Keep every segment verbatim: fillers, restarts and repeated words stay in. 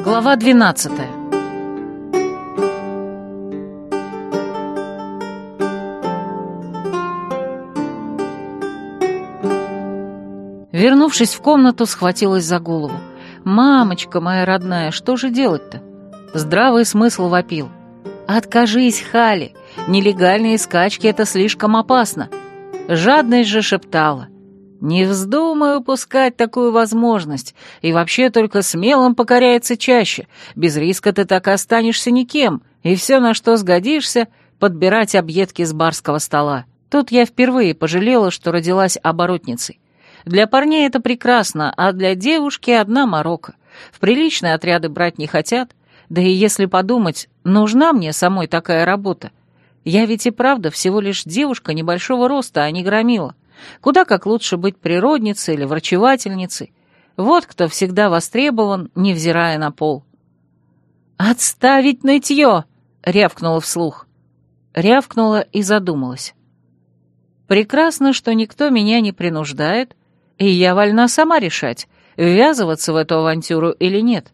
Глава двенадцатая. Вернувшись в комнату, схватилась за голову. «Мамочка моя родная, что же делать-то?» Здравый смысл вопил. «Откажись, Хали! Нелегальные скачки — это слишком опасно!» Жадность же шептала. «Не вздумай упускать такую возможность, и вообще только смелым покоряется чаще. Без риска ты так и останешься никем, и все, на что сгодишься, подбирать объедки с барского стола». Тут я впервые пожалела, что родилась оборотницей. Для парней это прекрасно, а для девушки одна морока. В приличные отряды брать не хотят, да и если подумать, нужна мне самой такая работа. Я ведь и правда всего лишь девушка небольшого роста, а не громила. Куда как лучше быть природницей или врачевательницей. Вот кто всегда востребован, невзирая на пол. «Отставить нытье!» — рявкнула вслух. Рявкнула и задумалась. Прекрасно, что никто меня не принуждает, и я вольна сама решать, ввязываться в эту авантюру или нет.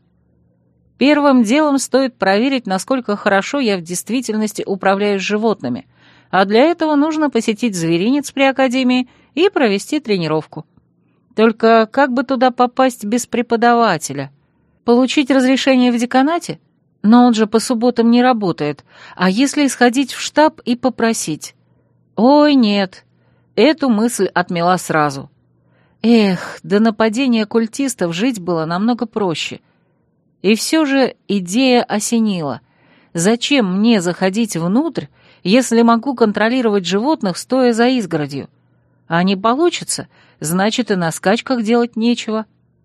Первым делом стоит проверить, насколько хорошо я в действительности управляю животными, а для этого нужно посетить зверинец при академии и провести тренировку. Только как бы туда попасть без преподавателя? Получить разрешение в деканате? Но он же по субботам не работает. А если сходить в штаб и попросить? Ой, нет, эту мысль отмела сразу. Эх, до нападения культистов жить было намного проще. И все же идея осенила. Зачем мне заходить внутрь, если могу контролировать животных, стоя за изгородью? А не получится, значит, и на скачках делать нечего.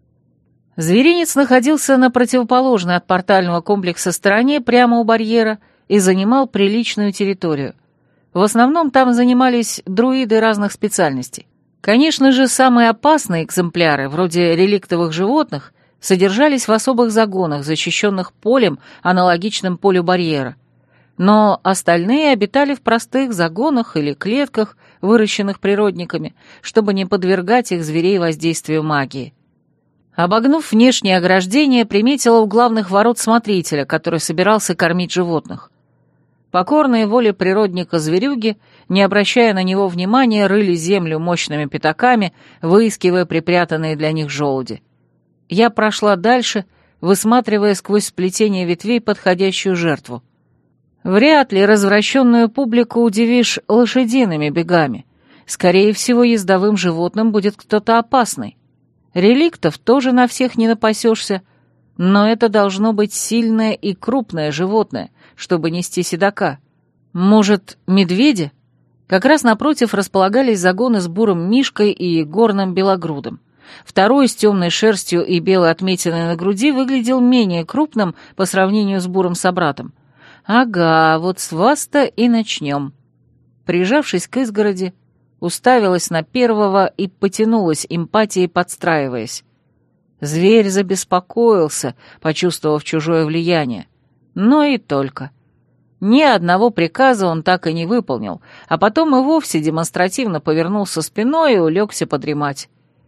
Зверинец находился на противоположной от портального комплекса стороне, прямо у барьера, и занимал приличную территорию. В основном там занимались друиды разных специальностей. Конечно же, самые опасные экземпляры, вроде реликтовых животных, содержались в особых загонах, защищенных полем, аналогичным полю барьера. Но остальные обитали в простых загонах или клетках, выращенных природниками, чтобы не подвергать их зверей воздействию магии. Обогнув внешнее ограждение, приметила у главных ворот смотрителя, который собирался кормить животных. Покорные воле природника зверюги, не обращая на него внимания, рыли землю мощными пятаками, выискивая припрятанные для них желуди. Я прошла дальше, высматривая сквозь сплетение ветвей подходящую жертву. Вряд ли развращенную публику удивишь лошадиными бегами. Скорее всего, ездовым животным будет кто-то опасный. Реликтов тоже на всех не напасешься, но это должно быть сильное и крупное животное, чтобы нести седока. Может, медведи? Как раз напротив располагались загоны с бурым мишкой и горным белогрудом. Второй с темной шерстью и белой отметиной на груди выглядел менее крупным по сравнению с бурым собратом. Ага, вот с вас-то и начнем. Прижавшись к изгороди, уставилась на первого и потянулась эмпатией, подстраиваясь. Зверь забеспокоился, почувствовав чужое влияние. Но и только. Ни одного приказа он так и не выполнил, а потом и вовсе демонстративно повернулся спиной и улегся подремать.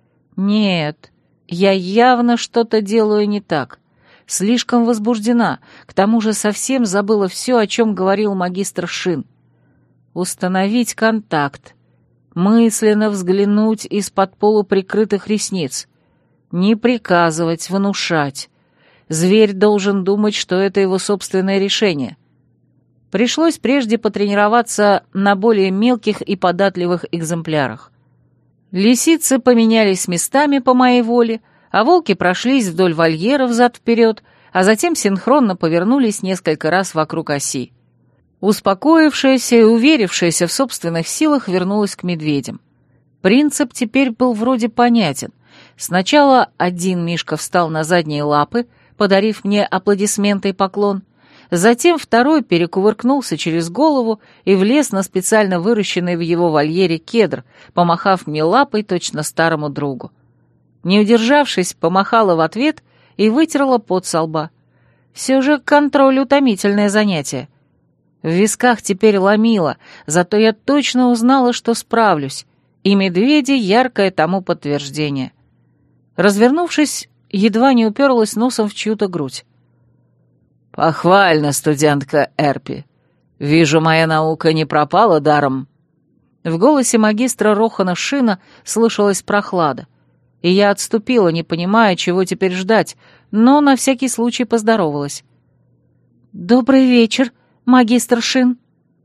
Нет, я явно что-то делаю не так. Слишком возбуждена, к тому же совсем забыла все, о чем говорил магистр Шин. Установить контакт, мысленно взглянуть из-под полуприкрытых ресниц, не приказывать, внушать. Зверь должен думать, что это его собственное решение. Пришлось прежде потренироваться на более мелких и податливых экземплярах. Лисицы поменялись местами по моей воле, а волки прошлись вдоль вольера взад-вперед, а затем синхронно повернулись несколько раз вокруг оси. Успокоившаяся и уверившаяся в собственных силах вернулась к медведям. Принцип теперь был вроде понятен. Сначала один мишка встал на задние лапы, подарив мне аплодисменты и поклон, затем второй перекувыркнулся через голову и влез на специально выращенный в его вольере кедр, помахав мне лапой точно старому другу. Не удержавшись, помахала в ответ и вытерла пот со лба. Все же контроль — утомительное занятие. В висках теперь ломило, зато я точно узнала, что справлюсь, и медведи — яркое тому подтверждение. Развернувшись, едва не уперлась носом в чью-то грудь. «Похвально, студентка Эрпи. Вижу, моя наука не пропала даром». В голосе магистра Рохана Шина слышалась прохлада, и я отступила, не понимая, чего теперь ждать, но на всякий случай поздоровалась. «Добрый вечер, магистр Шин».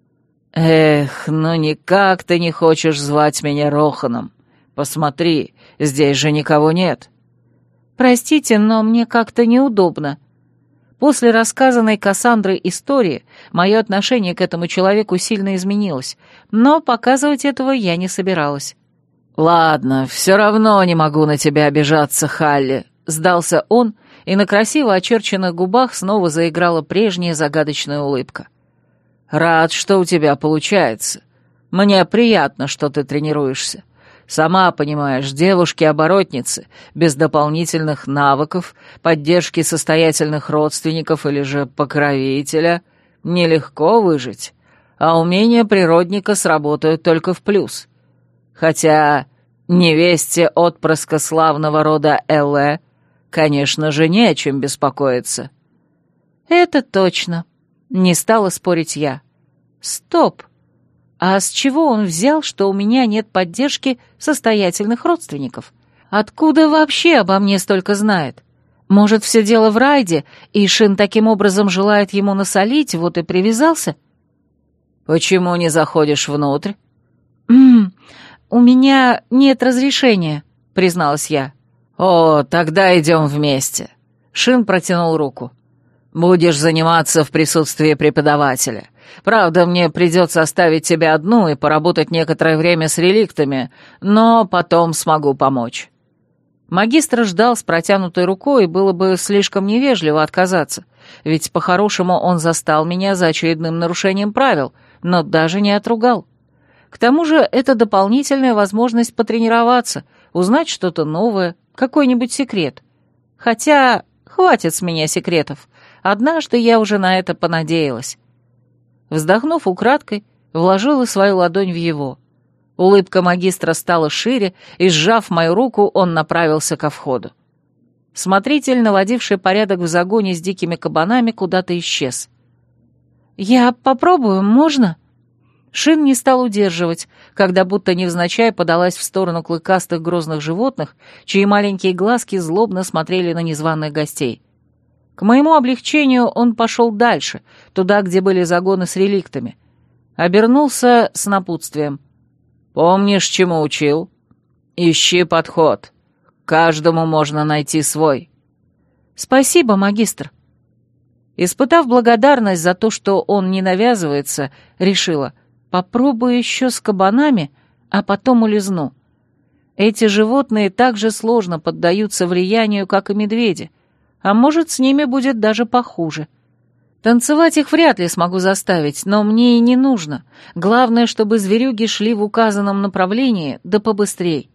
«Эх, ну никак ты не хочешь звать меня Роханом. Посмотри, здесь же никого нет». «Простите, но мне как-то неудобно». После рассказанной Кассандрой истории мое отношение к этому человеку сильно изменилось, но показывать этого я не собиралась. «Ладно, все равно не могу на тебя обижаться, Халли», — сдался он, и на красиво очерченных губах снова заиграла прежняя загадочная улыбка. «Рад, что у тебя получается. Мне приятно, что ты тренируешься. Сама понимаешь, девушки-оборотницы, без дополнительных навыков, поддержки состоятельных родственников или же покровителя, нелегко выжить, а умения природника сработают только в плюс. Хотя невесте отпрыска славного рода Элле, конечно же, не о чем беспокоиться». «Это точно», — не стала спорить я. «Стоп! А с чего он взял, что у меня нет поддержки состоятельных родственников? Откуда вообще обо мне столько знает? Может, все дело в Райде, и Шин таким образом желает ему насолить, вот и привязался?» «Почему не заходишь внутрь?» «Ммм, у меня нет разрешения», — призналась я. «О, тогда идем вместе». Шин протянул руку. «Будешь заниматься в присутствии преподавателя. Правда, мне придется оставить тебя одну и поработать некоторое время с реликтами, но потом смогу помочь». Магистр ждал с протянутой рукой, и было бы слишком невежливо отказаться, ведь по-хорошему он застал меня за очередным нарушением правил, но даже не отругал. К тому же это дополнительная возможность потренироваться, узнать что-то новое, какой-нибудь секрет. Хотя хватит с меня секретов. Однажды я уже на это понадеялась. Вздохнув украдкой, вложила свою ладонь в его. Улыбка магистра стала шире, и, сжав мою руку, он направился ко входу. Смотритель, наводивший порядок в загоне с дикими кабанами, куда-то исчез. «Я попробую, можно?» Шин не стал удерживать, когда будто невзначай подалась в сторону клыкастых грозных животных, чьи маленькие глазки злобно смотрели на незваных гостей. К моему облегчению он пошел дальше, туда, где были загоны с реликтами. Обернулся с напутствием. «Помнишь, чему учил? Ищи подход. Каждому можно найти свой». «Спасибо, магистр». Испытав благодарность за то, что он не навязывается, решила, попробую еще с кабанами, а потом улизну. Эти животные так же сложно поддаются влиянию, как и медведи, а может, с ними будет даже похуже. Танцевать их вряд ли смогу заставить, но мне и не нужно. Главное, чтобы зверюги шли в указанном направлении, да побыстрей.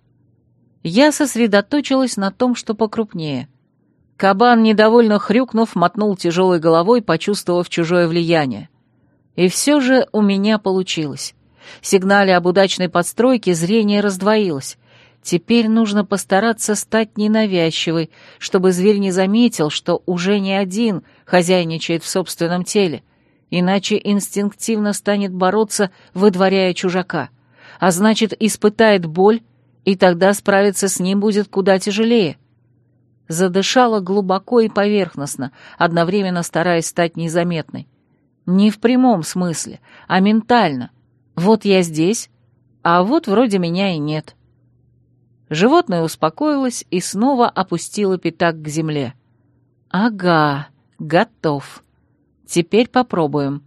Я сосредоточилась на том, что покрупнее. Кабан, недовольно хрюкнув, мотнул тяжелой головой, почувствовав чужое влияние. И все же у меня получилось. Сигналя об удачной подстройке зрение раздвоилось. Теперь нужно постараться стать ненавязчивой, чтобы зверь не заметил, что уже не один хозяйничает в собственном теле, иначе инстинктивно станет бороться, выдворяя чужака, а значит, испытает боль, и тогда справиться с ним будет куда тяжелее. Задышала глубоко и поверхностно, одновременно стараясь стать незаметной. Не в прямом смысле, а ментально. Вот я здесь, а вот вроде меня и нет. Животное успокоилось и снова опустило пятак к земле. «Ага, готов. Теперь попробуем».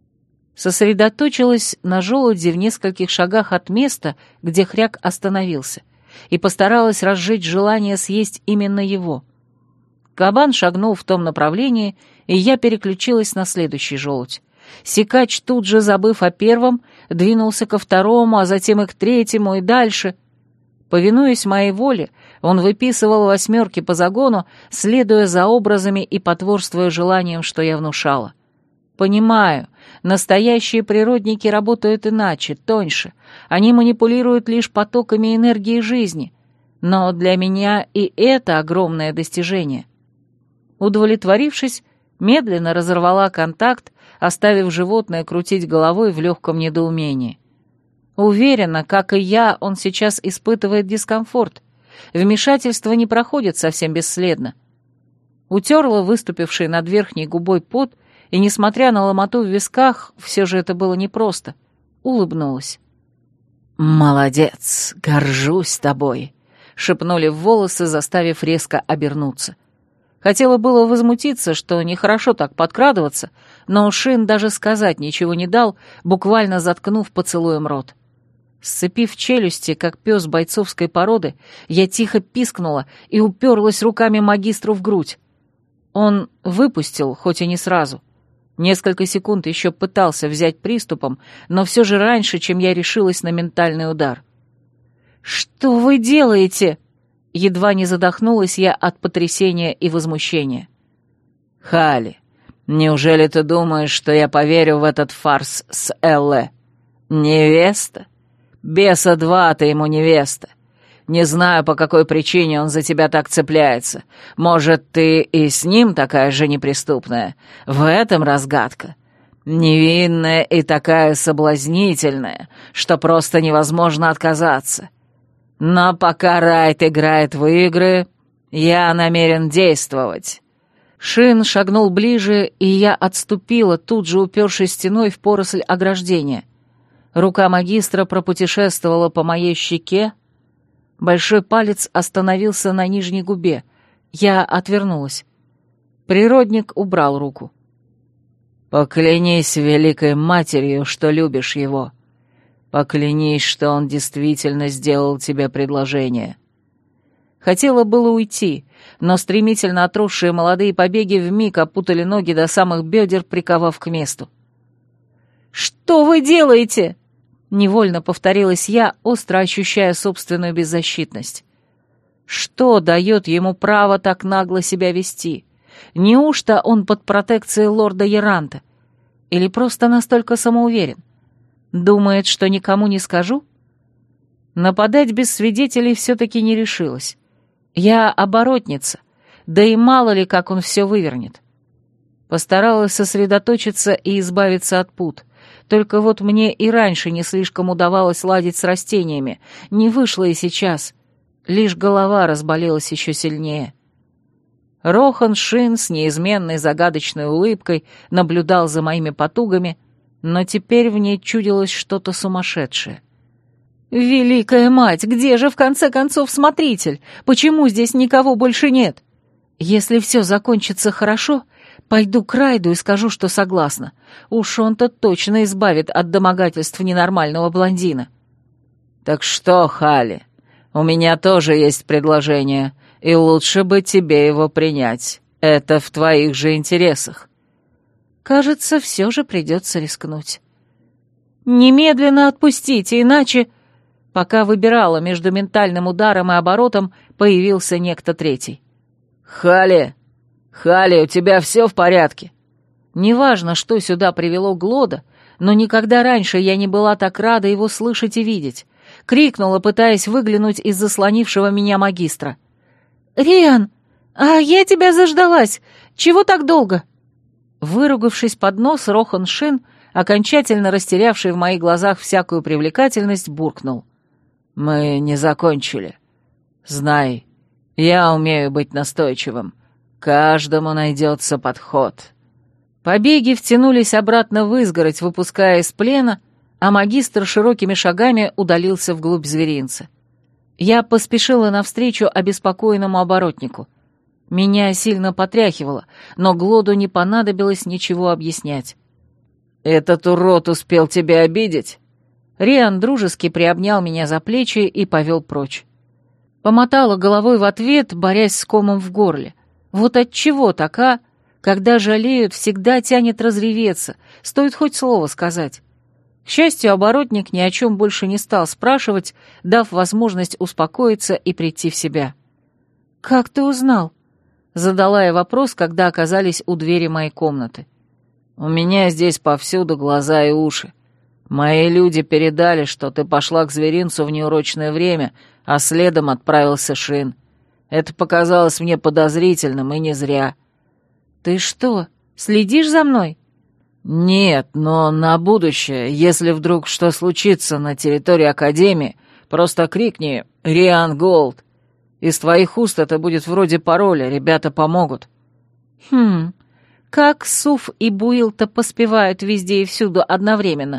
Сосредоточилась на желуде в нескольких шагах от места, где хряк остановился, и постаралась разжечь желание съесть именно его. Кабан шагнул в том направлении, и я переключилась на следующий желудь. Сикач, тут же забыв о первом, двинулся ко второму, а затем и к третьему, и дальше. Повинуясь моей воле, он выписывал восьмерки по загону, следуя за образами и потворствуя желаниям, что я внушала. Понимаю, настоящие природники работают иначе, тоньше. Они манипулируют лишь потоками энергии жизни. Но для меня и это огромное достижение. Удовлетворившись, Медленно разорвала контакт, оставив животное крутить головой в легком недоумении. Уверена, как и я, он сейчас испытывает дискомфорт. Вмешательство не проходит совсем бесследно. Утерла выступивший над верхней губой пот, и, несмотря на ломоту в висках, все же это было непросто. Улыбнулась. «Молодец, горжусь тобой», — шепнули в волосы, заставив резко обернуться. Хотела было возмутиться, что нехорошо так подкрадываться, но Шин даже сказать ничего не дал, буквально заткнув поцелуем рот. Сцепив челюсти, как пес бойцовской породы, я тихо пискнула и уперлась руками магистру в грудь. Он выпустил, хоть и не сразу. Несколько секунд еще пытался взять приступом, но все же раньше, чем я решилась на ментальный удар. «Что вы делаете?» Едва не задохнулась я от потрясения и возмущения. «Хали, неужели ты думаешь, что я поверю в этот фарс с Элле? Невеста? Беса два ты ему невеста. Не знаю, по какой причине он за тебя так цепляется. Может, ты и с ним такая же неприступная? В этом разгадка. Невинная и такая соблазнительная, что просто невозможно отказаться. Но пока Райт играет в игры, я намерен действовать». Шин шагнул ближе, и я отступила, тут же упершись стеной в поросль ограждения. Рука магистра пропутешествовала по моей щеке. Большой палец остановился на нижней губе. Я отвернулась. Природник убрал руку. «Поклянись великой матерью, что любишь его. Поклянись, что он действительно сделал тебе предложение». Хотела было уйти, но стремительно отросшие молодые побеги вмиг опутали ноги до самых бедер, приковав к месту. «Что вы делаете?» — невольно повторилась я, остро ощущая собственную беззащитность. Что дает ему право так нагло себя вести? Неужто он под протекцией лорда Яранта? Или просто настолько самоуверен? Думает, что никому не скажу? Нападать без свидетелей все-таки не решилась. Я оборотница, да и мало ли, как он все вывернет. Постаралась сосредоточиться и избавиться от пут. Только вот мне и раньше не слишком удавалось ладить с растениями. Не вышло и сейчас. Лишь голова разболелась еще сильнее. Рохан Шин с неизменной загадочной улыбкой наблюдал за моими потугами, но теперь в ней чудилось что-то сумасшедшее. «Великая мать, где же в конце концов смотритель? Почему здесь никого больше нет? Если все закончится хорошо, пойду к Райду и скажу, что согласна. Уж он-то точно избавит от домогательств ненормального блондина». «Так что, Хали, у меня тоже есть предложение, и лучше бы тебе его принять. Это в твоих же интересах». Кажется, все же придется рискнуть. «Немедленно отпустите, иначе...» Пока выбирала между ментальным ударом и оборотом, появился некто третий. «Хали! Хали, у тебя все в порядке?» Неважно, что сюда привело Глода, но никогда раньше я не была так рада его слышать и видеть. Крикнула, пытаясь выглянуть из заслонившего меня магистра. «Риан, а я тебя заждалась! Чего так долго?» Выругавшись под нос, Рохан Шин, окончательно растерявший в моих глазах всякую привлекательность, буркнул. «Мы не закончили. Знай, я умею быть настойчивым. Каждому найдется подход». Побеги втянулись обратно в изгородь, выпуская из плена, а магистр широкими шагами удалился вглубь зверинца. Я поспешила навстречу обеспокоенному оборотнику. Меня сильно потряхивало, но Глоду не понадобилось ничего объяснять. «Этот урод успел тебя обидеть?» Риан дружески приобнял меня за плечи и повел прочь. Помотала головой в ответ, борясь с комом в горле. Вот отчего така, когда жалеют, всегда тянет разреветься, стоит хоть слово сказать. К счастью, оборотник ни о чем больше не стал спрашивать, дав возможность успокоиться и прийти в себя. «Как ты узнал?» — задала я вопрос, когда оказались у двери моей комнаты. «У меня здесь повсюду глаза и уши. Мои люди передали, что ты пошла к зверинцу в неурочное время, а следом отправился Шин. Это показалось мне подозрительным, и не зря». «Ты что, Следишь за мной?» «Нет, но на будущее, если вдруг что случится на территории Академии, просто крикни «Риан Голд». Из твоих уст это будет вроде пароля, ребята помогут». «Хм, как Суф и Буил-то поспевают везде и всюду одновременно?»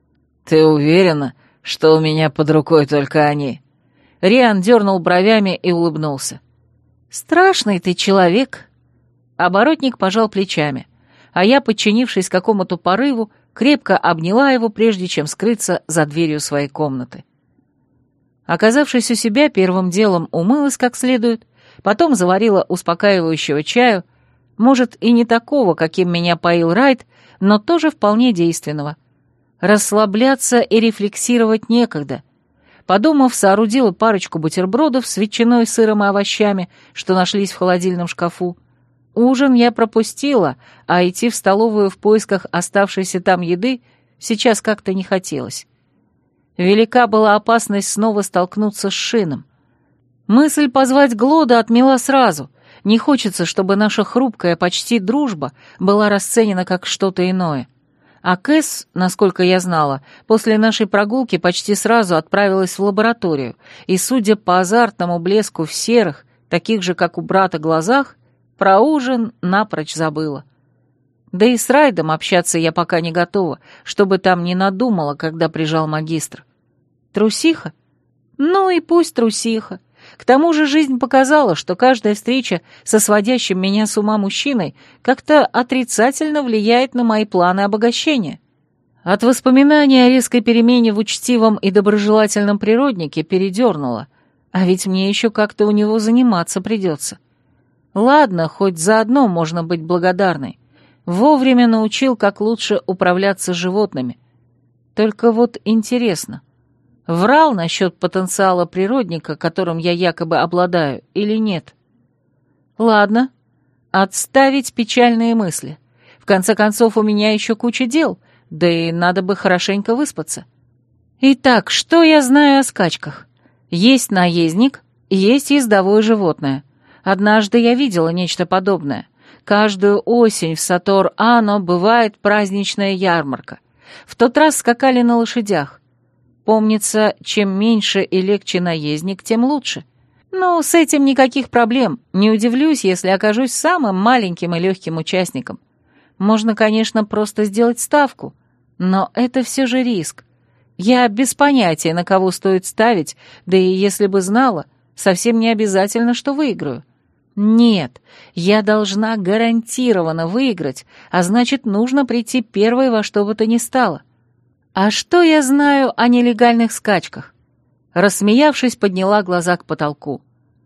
«Ты уверена, что у меня под рукой только они?» Риан дернул бровями и улыбнулся. «Страшный ты человек». Оборотник пожал плечами, а я, подчинившись какому-то порыву, крепко обняла его, прежде чем скрыться за дверью своей комнаты. Оказавшись у себя, первым делом умылась как следует, потом заварила успокаивающего чаю, может, и не такого, каким меня поил Райт, но тоже вполне действенного. Расслабляться и рефлексировать некогда. Подумав, соорудила парочку бутербродов с ветчиной, сыром и овощами, что нашлись в холодильном шкафу. Ужин я пропустила, а идти в столовую в поисках оставшейся там еды сейчас как-то не хотелось. Велика была опасность снова столкнуться с Шином. Мысль позвать Глода отмела сразу. Не хочется, чтобы наша хрупкая почти дружба была расценена как что-то иное. А Кэс, насколько я знала, после нашей прогулки почти сразу отправилась в лабораторию, и, судя по азартному блеску в серых, таких же, как у брата, глазах, про ужин напрочь забыла. Да и с Райдом общаться я пока не готова, чтобы там не надумала, когда прижал магистр. Трусиха? Ну и пусть трусиха. К тому же жизнь показала, что каждая встреча со сводящим меня с ума мужчиной как-то отрицательно влияет на мои планы обогащения. От воспоминаний о резкой перемене в учтивом и доброжелательном природнике передернуло, а ведь мне еще как-то у него заниматься придется. Ладно, хоть заодно можно быть благодарной. Вовремя научил, как лучше управляться с животными. Только вот интересно, врал насчет потенциала природника, которым я якобы обладаю, или нет? Ладно, отставить печальные мысли. В конце концов, у меня еще куча дел, да и надо бы хорошенько выспаться. Итак, что я знаю о скачках? Есть наездник, есть ездовое животное. Однажды я видела нечто подобное. Каждую осень в Сатор-Ано бывает праздничная ярмарка. В тот раз скакали на лошадях. Помнится, чем меньше и легче наездник, тем лучше. Ну, с этим никаких проблем. Не удивлюсь, если окажусь самым маленьким и легким участником. Можно, конечно, просто сделать ставку, но это все же риск. Я без понятия, на кого стоит ставить, да и если бы знала, совсем не обязательно, что выиграю. Нет, я должна гарантированно выиграть, а значит, нужно прийти первой во что бы то ни стало. А что я знаю о нелегальных скачках? Рассмеявшись, подняла глаза к потолку.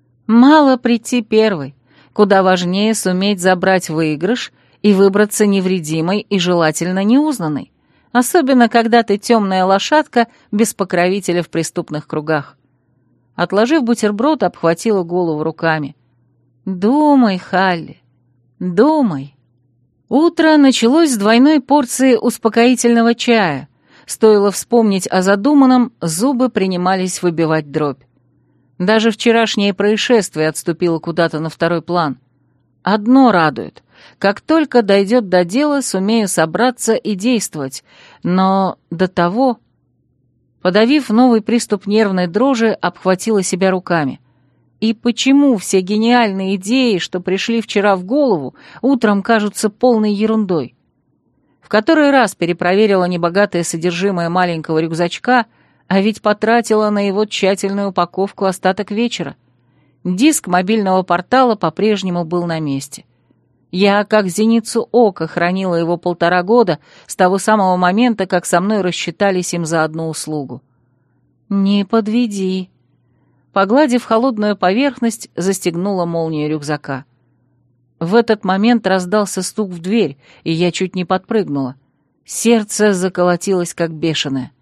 Мало прийти первой, куда важнее суметь забрать выигрыш и выбраться невредимой и желательно неузнанной, особенно когда ты темная лошадка без покровителя в преступных кругах. Отложив бутерброд, обхватила голову руками. «Думай, Халли, думай». Утро началось с двойной порции успокоительного чая. Стоило вспомнить о задуманном, зубы принимались выбивать дробь. Даже вчерашнее происшествие отступило куда-то на второй план. Одно радует. Как только дойдет до дела, сумею собраться и действовать. Но до того... Подавив новый приступ нервной дрожи, обхватила себя руками. И почему все гениальные идеи, что пришли вчера в голову, утром кажутся полной ерундой? В который раз перепроверила небогатое содержимое маленького рюкзачка, а ведь потратила на его тщательную упаковку остаток вечера. Диск мобильного портала по-прежнему был на месте. Я, как зеницу ока, хранила его полтора года с того самого момента, как со мной рассчитались им за одну услугу. «Не подведи». Погладив холодную поверхность, застегнула молнию рюкзака. В этот момент раздался стук в дверь, и я чуть не подпрыгнула. Сердце заколотилось, как бешеное.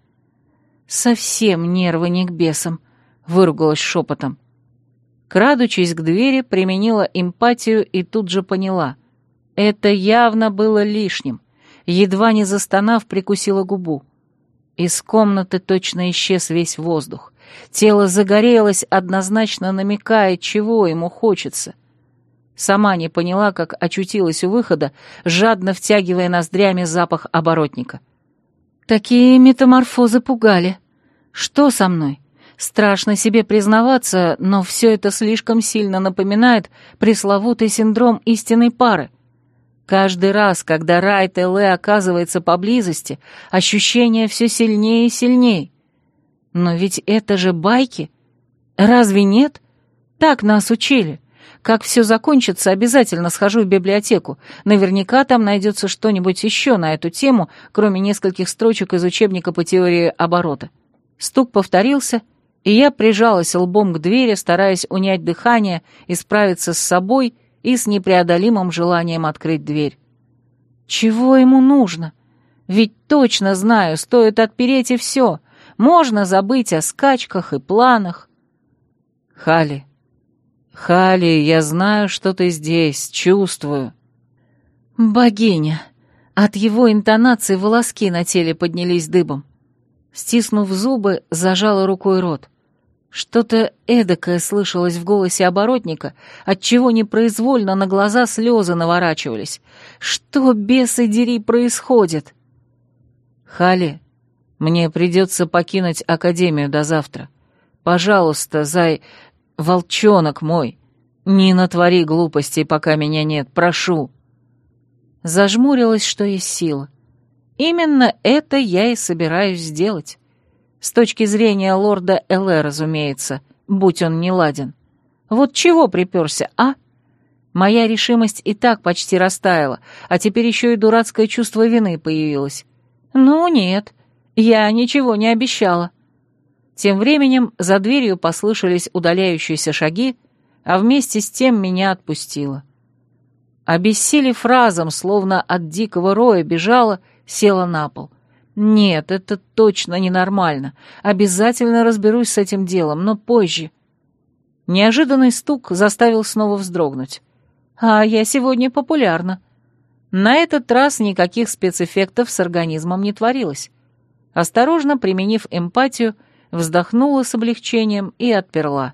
«Совсем нервы не к бесам», — выругалась шепотом. Крадучись к двери, применила эмпатию и тут же поняла. Это явно было лишним. Едва не застонав, прикусила губу. Из комнаты точно исчез весь воздух. Тело загорелось, однозначно намекая, чего ему хочется. Сама не поняла, как очутилась у выхода, жадно втягивая ноздрями запах оборотника. Такие метаморфозы пугали. Что со мной? Страшно себе признаваться, но все это слишком сильно напоминает пресловутый синдром истинной пары. Каждый раз, когда Райт Элэ оказывается поблизости, ощущение все сильнее и сильнее. Но ведь это же байки. Разве нет? Так нас учили. Как все закончится, обязательно схожу в библиотеку. Наверняка там найдется что-нибудь еще на эту тему, кроме нескольких строчек из учебника по теории оборота. Стук повторился, и я прижалась лбом к двери, стараясь унять дыхание и справиться с собой и с непреодолимым желанием открыть дверь. Чего ему нужно? Ведь точно знаю, стоит отпереть и все. Можно забыть о скачках и планах. Хали, Хали, я знаю, что ты здесь, чувствую. Богиня. От его интонации волоски на теле поднялись дыбом. Стиснув зубы, зажала рукой рот. Что-то эдакое слышалось в голосе оборотника, отчего непроизвольно на глаза слезы наворачивались. Что, бесы дери, происходит? Хали, мне придется покинуть Академию до завтра. Пожалуйста, зай... волчонок мой, не натвори глупостей, пока меня нет, прошу. Зажмурилась, что есть сила. Именно это я и собираюсь сделать. С точки зрения лорда Элэ, разумеется, будь он неладен. Вот чего приперся, а? Моя решимость и так почти растаяла, а теперь еще и дурацкое чувство вины появилось. Ну нет, я ничего не обещала. Тем временем за дверью послышались удаляющиеся шаги, а вместе с тем меня отпустило. Обессилев разом, словно от дикого роя бежала, села на пол. Нет, это точно ненормально. Обязательно разберусь с этим делом, но позже. Неожиданный стук заставил снова вздрогнуть. А я сегодня популярна. На этот раз никаких спецэффектов с организмом не творилось. Осторожно применив эмпатию, вздохнула с облегчением и отперла.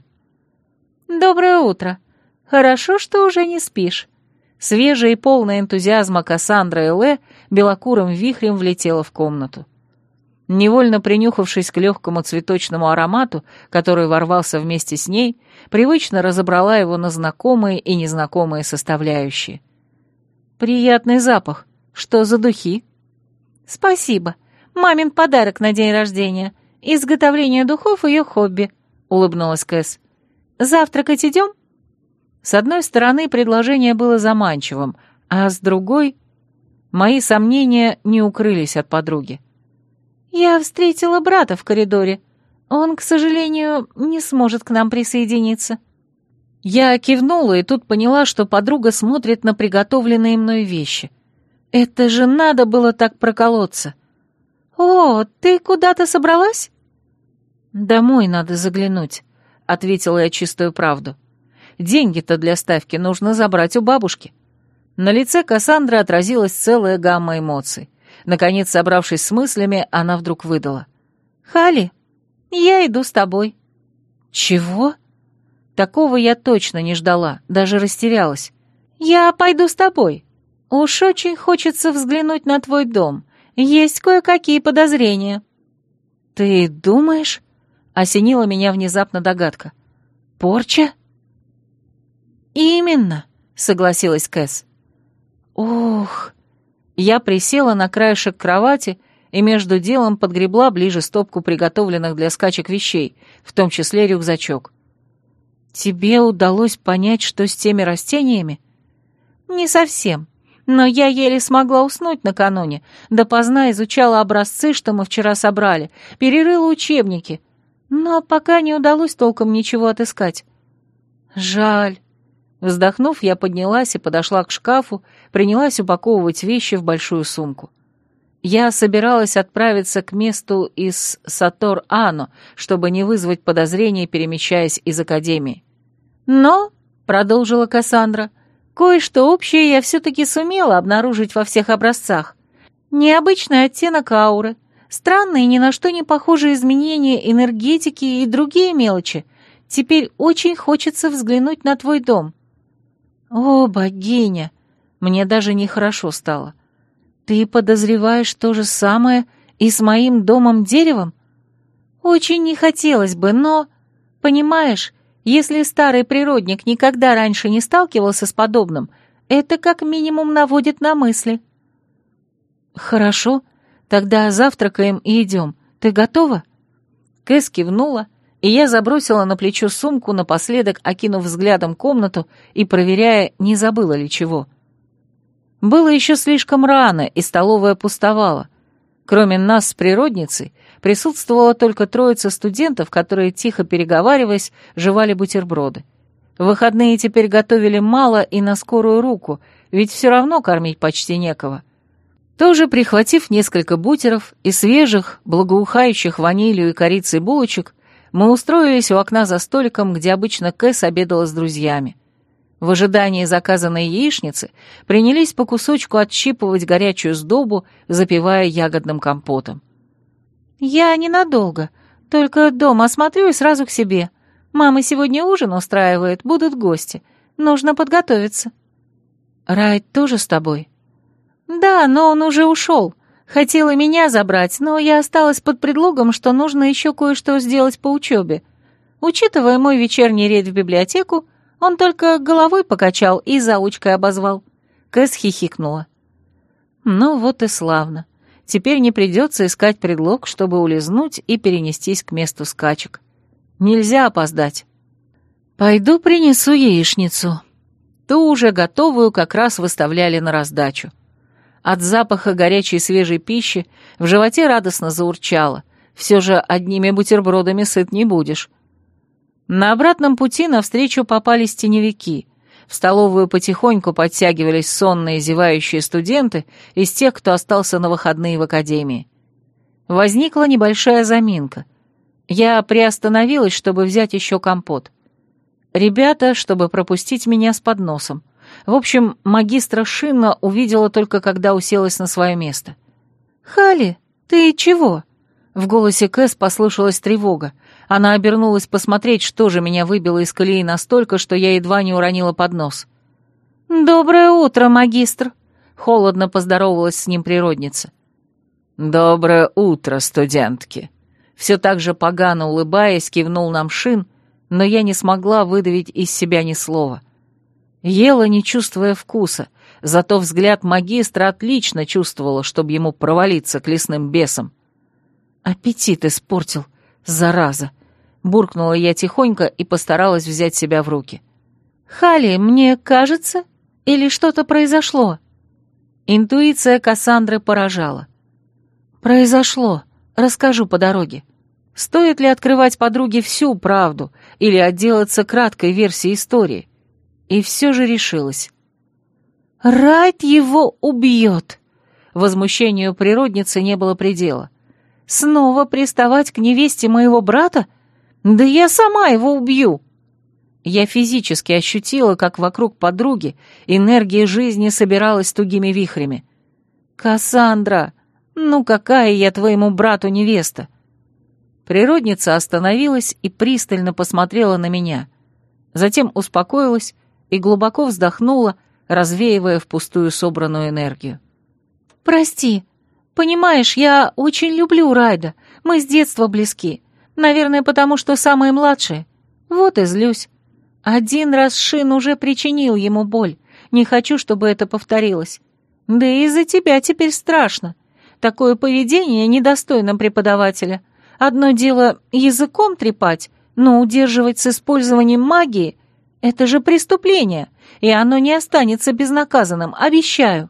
«Доброе утро. Хорошо, что уже не спишь». Свежая и полная энтузиазма Кассандра Элэ белокурым вихрем влетела в комнату. Невольно принюхавшись к легкому цветочному аромату, который ворвался вместе с ней, привычно разобрала его на знакомые и незнакомые составляющие. «Приятный запах. Что за духи?» «Спасибо. Мамин подарок на день рождения. Изготовление духов — ее хобби», — улыбнулась Кэс. «Завтракать идем?» С одной стороны, предложение было заманчивым, а с другой... Мои сомнения не укрылись от подруги. «Я встретила брата в коридоре. Он, к сожалению, не сможет к нам присоединиться». Я кивнула и тут поняла, что подруга смотрит на приготовленные мной вещи. Это же надо было так проколоться. «О, ты куда-то собралась?» «Домой надо заглянуть», — ответила я чистую правду. «Деньги-то для ставки нужно забрать у бабушки». На лице Кассандры отразилась целая гамма эмоций. Наконец, собравшись с мыслями, она вдруг выдала. «Хали, я иду с тобой». «Чего?» Такого я точно не ждала, даже растерялась. «Я пойду с тобой. Уж очень хочется взглянуть на твой дом. Есть кое-какие подозрения». «Ты думаешь?» — осенила меня внезапно догадка. «Порча?» «Именно», — согласилась Кэс. «Ох!» Я присела на краешек кровати и между делом подгребла ближе стопку приготовленных для скачек вещей, в том числе рюкзачок. «Тебе удалось понять, что с теми растениями?» «Не совсем, но я еле смогла уснуть накануне, допоздна изучала образцы, что мы вчера собрали, перерыла учебники, но пока не удалось толком ничего отыскать». «Жаль». Вздохнув, я поднялась и подошла к шкафу, принялась упаковывать вещи в большую сумку. Я собиралась отправиться к месту из Сатор-Ано, чтобы не вызвать подозрений, перемещаясь из Академии. «Но», — продолжила Кассандра, — «кое-что общее я все-таки сумела обнаружить во всех образцах. Необычный оттенок ауры, странные ни на что не похожие изменения энергетики и другие мелочи. Теперь очень хочется взглянуть на твой дом». О, богиня! Мне даже нехорошо стало. Ты подозреваешь то же самое и с моим домом-деревом? Очень не хотелось бы, но... Понимаешь, если старый природник никогда раньше не сталкивался с подобным, это как минимум наводит на мысли. Хорошо, тогда завтракаем и идем. Ты готова? Кэс кивнула, и я забросила на плечо сумку, напоследок окинув взглядом комнату и проверяя, не забыла ли чего. Было еще слишком рано, и столовая пустовала. Кроме нас с природницей, присутствовала только троица студентов, которые, тихо переговариваясь, жевали бутерброды. В выходные теперь готовили мало и на скорую руку, ведь все равно кормить почти некого. Тоже прихватив несколько бутеров и свежих, благоухающих ванилью и корицей булочек, мы устроились у окна за столиком, где обычно Кэс обедала с друзьями. В ожидании заказанной яичницы принялись по кусочку отщипывать горячую сдобу, запивая ягодным компотом. «Я ненадолго, только дома осмотрю и сразу к себе. Мама сегодня ужин устраивает, будут гости. Нужно подготовиться». «Райт тоже с тобой?» «Да, но он уже ушел. Хотел и меня забрать, но я осталась под предлогом, что нужно еще кое-что сделать по учебе. Учитывая мой вечерний рейд в библиотеку, он только головой покачал и заучкой обозвал». Кэс хихикнула. «Ну вот и славно. Теперь не придется искать предлог, чтобы улизнуть и перенестись к месту скачек. Нельзя опоздать. Пойду принесу яичницу». Ту уже готовую как раз выставляли на раздачу. От запаха горячей свежей пищи в животе радостно заурчало. Все же одними бутербродами сыт не будешь. На обратном пути навстречу попались теневики. В столовую потихоньку подтягивались сонные зевающие студенты из тех, кто остался на выходные в академии. Возникла небольшая заминка. Я приостановилась, чтобы взять еще компот. Ребята, чтобы пропустить меня с подносом. В общем, магистра Шинна увидела только, когда уселась на свое место. «Хали, ты чего?» В голосе Кэс послышалась тревога. Она обернулась посмотреть, что же меня выбило из колеи настолько, что я едва не уронила поднос. «Доброе утро, магистр!» — холодно поздоровалась с ним природница. «Доброе утро, студентки!» Все так же погано улыбаясь, кивнул нам Шин, но я не смогла выдавить из себя ни слова. Ела, не чувствуя вкуса, зато взгляд магистра отлично чувствовала, чтобы ему провалиться к лесным бесам. «Аппетит испортил, зараза!» — буркнула я тихонько и постаралась взять себя в руки. «Хали, мне кажется, или что-то произошло?» Интуиция Кассандры поражала. «Произошло. Расскажу по дороге. Стоит ли открывать подруге всю правду или отделаться краткой версией истории?» И все же решилась. «Райт его убьет!» Возмущению природницы не было предела. «Снова приставать к невесте моего брата? Да я сама его убью!» Я физически ощутила, как вокруг подруги энергия жизни собиралась тугими вихрями. «Кассандра, ну какая я твоему брату невеста?» Природница остановилась и пристально посмотрела на меня. Затем успокоилась и глубоко вздохнула, развеивая впустую собранную энергию. «Прости. Понимаешь, я очень люблю Райда. Мы с детства близки. Наверное, потому что самые младшие. Вот и злюсь. Один раз Шин уже причинил ему боль. Не хочу, чтобы это повторилось. Да и из-за тебя теперь страшно. Такое поведение недостойно преподавателя. Одно дело языком трепать, но удерживать с использованием магии — это же преступление, и оно не останется безнаказанным, обещаю».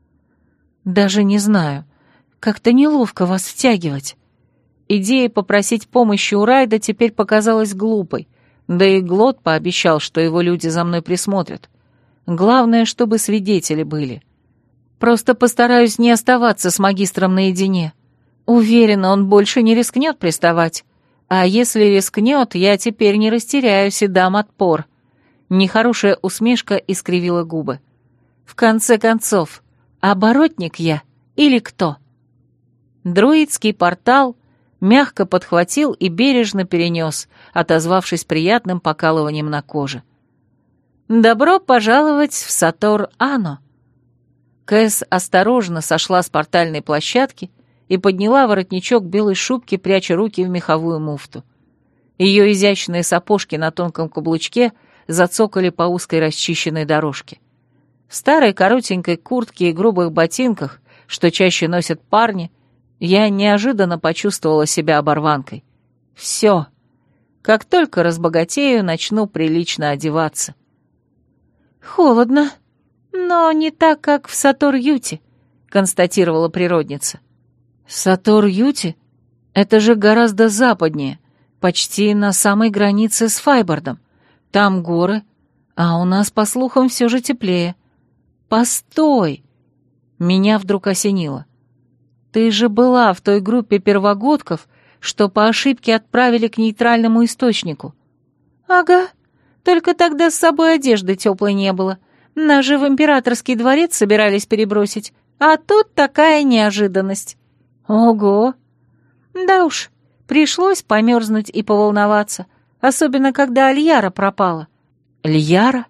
«Даже не знаю. Как-то неловко вас втягивать». Идея попросить помощи у Райда теперь показалась глупой, да и Глот пообещал, что его люди за мной присмотрят. Главное, чтобы свидетели были. Просто постараюсь не оставаться с магистром наедине. Уверена, он больше не рискнет приставать. А если рискнет, я теперь не растеряюсь и дам отпор». Нехорошая усмешка искривила губы. «В конце концов, оборотник я или кто?» Друидский портал мягко подхватил и бережно перенес, отозвавшись приятным покалыванием на коже. Добро пожаловать в Сатор-Ано!» Кэс осторожно сошла с портальной площадки и подняла воротничок белой шубки, пряча руки в меховую муфту. Ее изящные сапожки на тонком каблучке зацокали по узкой расчищенной дорожке. В старой коротенькой куртке и грубых ботинках, что чаще носят парни, я неожиданно почувствовала себя оборванкой. Все. Как только разбогатею, начну прилично одеваться. «Холодно, но не так, как в Сатор-Юте», — констатировала природница. «Сатор-Юте? Это же гораздо западнее, почти на самой границе с Файбордом. Там горы, а у нас, по слухам, все же теплее. Постой!» Меня вдруг осенило. «Ты же была в той группе первогодков, что по ошибке отправили к нейтральному источнику». «Ага, только тогда с собой одежды теплой не было. Нас же в императорский дворец собирались перебросить, а тут такая неожиданность». «Ого!» «Да уж, пришлось померзнуть и поволноваться, особенно когда Альяра пропала». «Льяра?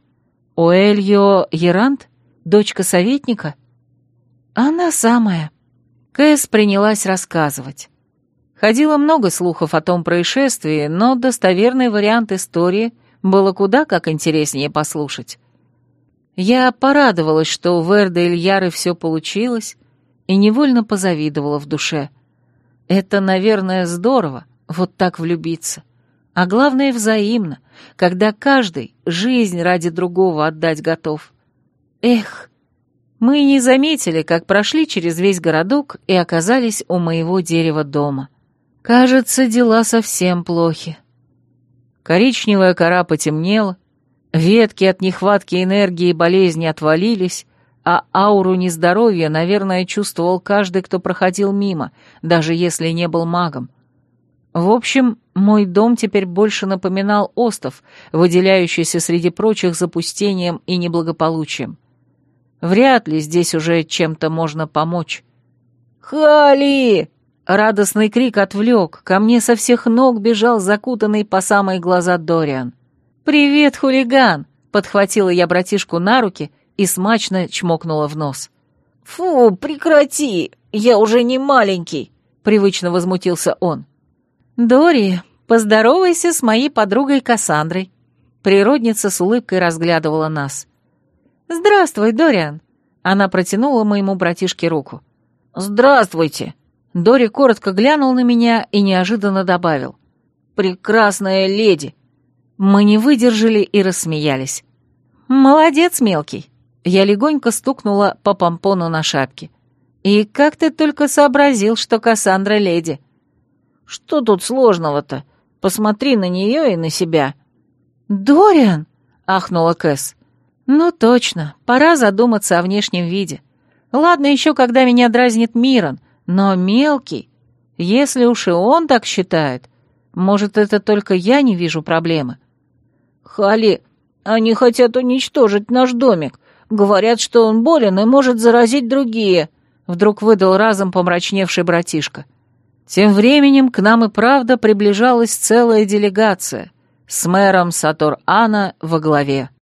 Оэльо Ерант? Дочка советника?» «Она самая». Кэс принялась рассказывать. Ходило много слухов о том происшествии, но достоверный вариант истории было куда как интереснее послушать. Я порадовалась, что у Верды Ильяры все получилось, и невольно позавидовала в душе. Это, наверное, здорово, вот так влюбиться. А главное, взаимно, когда каждый жизнь ради другого отдать готов. Эх, мы не заметили, как прошли через весь городок и оказались у моего дерева дома. Кажется, дела совсем плохи. Коричневая кора потемнела, ветки от нехватки энергии и болезни отвалились, а ауру нездоровья, наверное, чувствовал каждый, кто проходил мимо, даже если не был магом. В общем, мой дом теперь больше напоминал остров, выделяющийся среди прочих запустением и неблагополучием. Вряд ли здесь уже чем-то можно помочь. «Хали!» Радостный крик отвлек, ко мне со всех ног бежал закутанный по самые глаза Дориан. «Привет, хулиган!» — подхватила я братишку на руки и смачно чмокнула в нос. «Фу, прекрати! Я уже не маленький!» — привычно возмутился он. «Дори, поздоровайся с моей подругой Кассандрой». Природница с улыбкой разглядывала нас. «Здравствуй, Дориан!» Она протянула моему братишке руку. «Здравствуйте!» Дори коротко глянул на меня и неожиданно добавил. «Прекрасная леди!» Мы не выдержали и рассмеялись. «Молодец, мелкий!» Я легонько стукнула по помпону на шапке. «И как ты только сообразил, что Кассандра леди?» «Что тут сложного-то? Посмотри на нее и на себя». «Дориан!» — ахнула Кэс. «Ну точно, пора задуматься о внешнем виде. Ладно еще, когда меня дразнит Мирон, но мелкий, если уж и он так считает, может, это только я не вижу проблемы». «Хали, они хотят уничтожить наш домик. Говорят, что он болен и может заразить другие», — вдруг выдал разом помрачневший братишка. Тем временем к нам и правда приближалась целая делегация с мэром Сатор-Ано во главе.